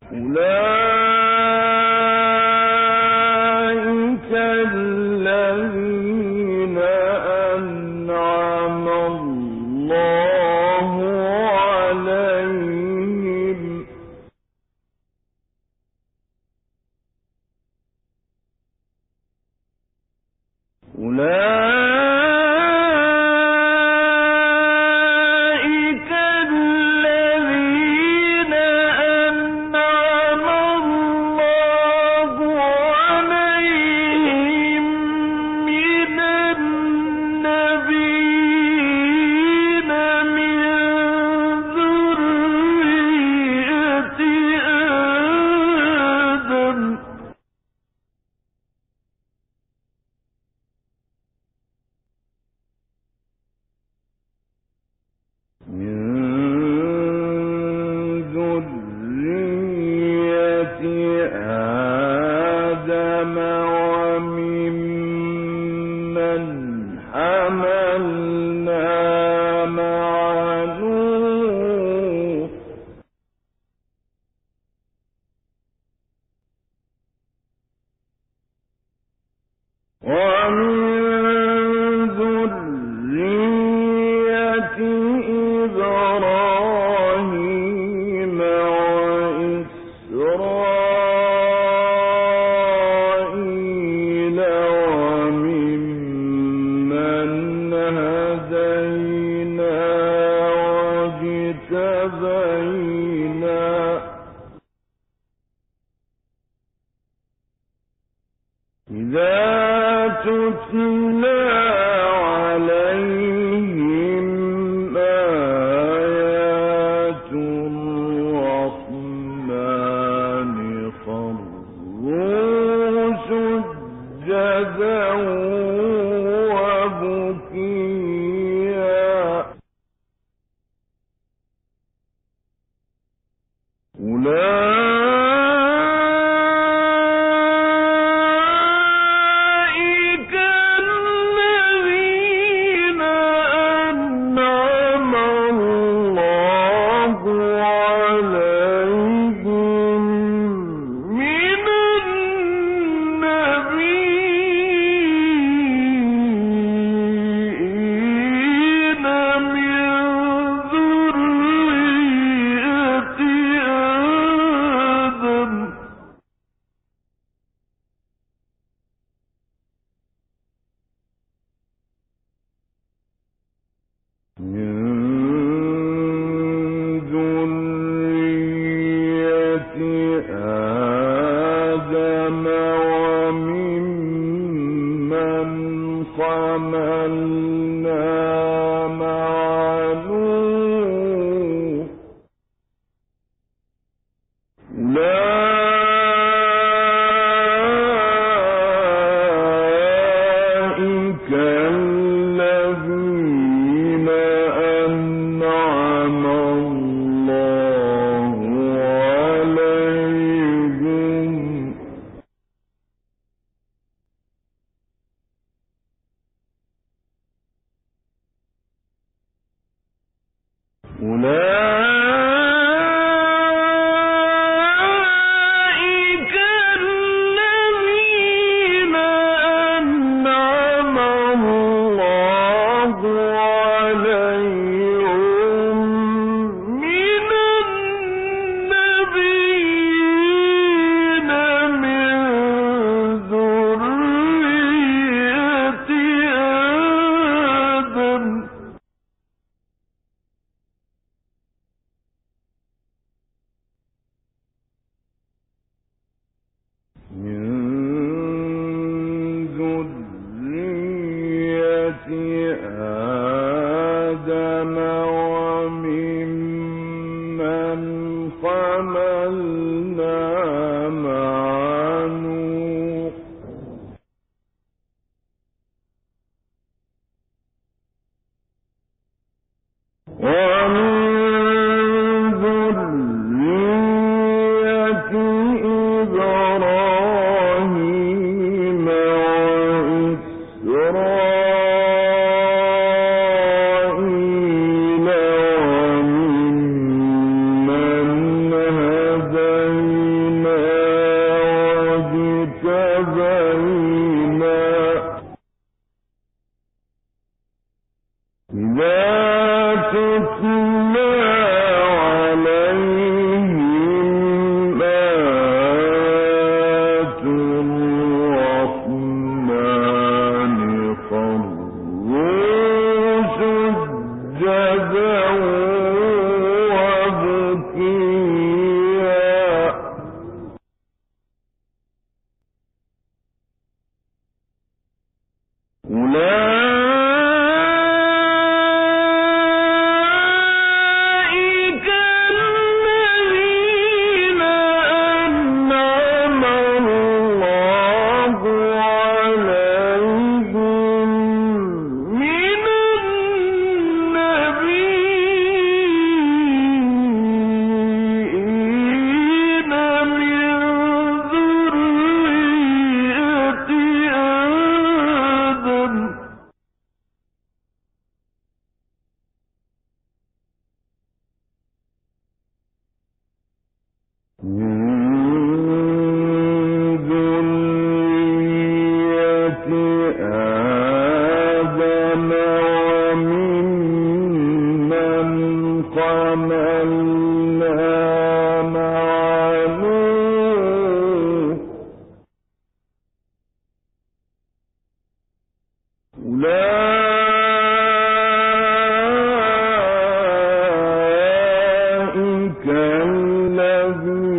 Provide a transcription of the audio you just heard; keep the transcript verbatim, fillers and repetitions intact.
أولئك الذين أنعم الله عليهم أولئك الذين أنعم الله عليهم من النبيين من ذرية آدم من ذرية آدم وممن حملنا مع نوح ومن ذرية إبراهيم وإسرائيل وممن هدينا واجتبينا إذا تتلى عليهم آيات الرحمن خروا سجدا وبكيا أولئك الذين أنعم الله عليهم من النبيين من ذرية آدم من ذرية آدم وممن حملنا مع نوح أولئك الذين أنعم الله عليهم أولئك الذين أنعم الله عليهم من النبيين من ذرية آدم من ذرية آدم وممن حملنا مع نوح ومن ذرية إبراهيم وإسرائيل وممن هدينا الذي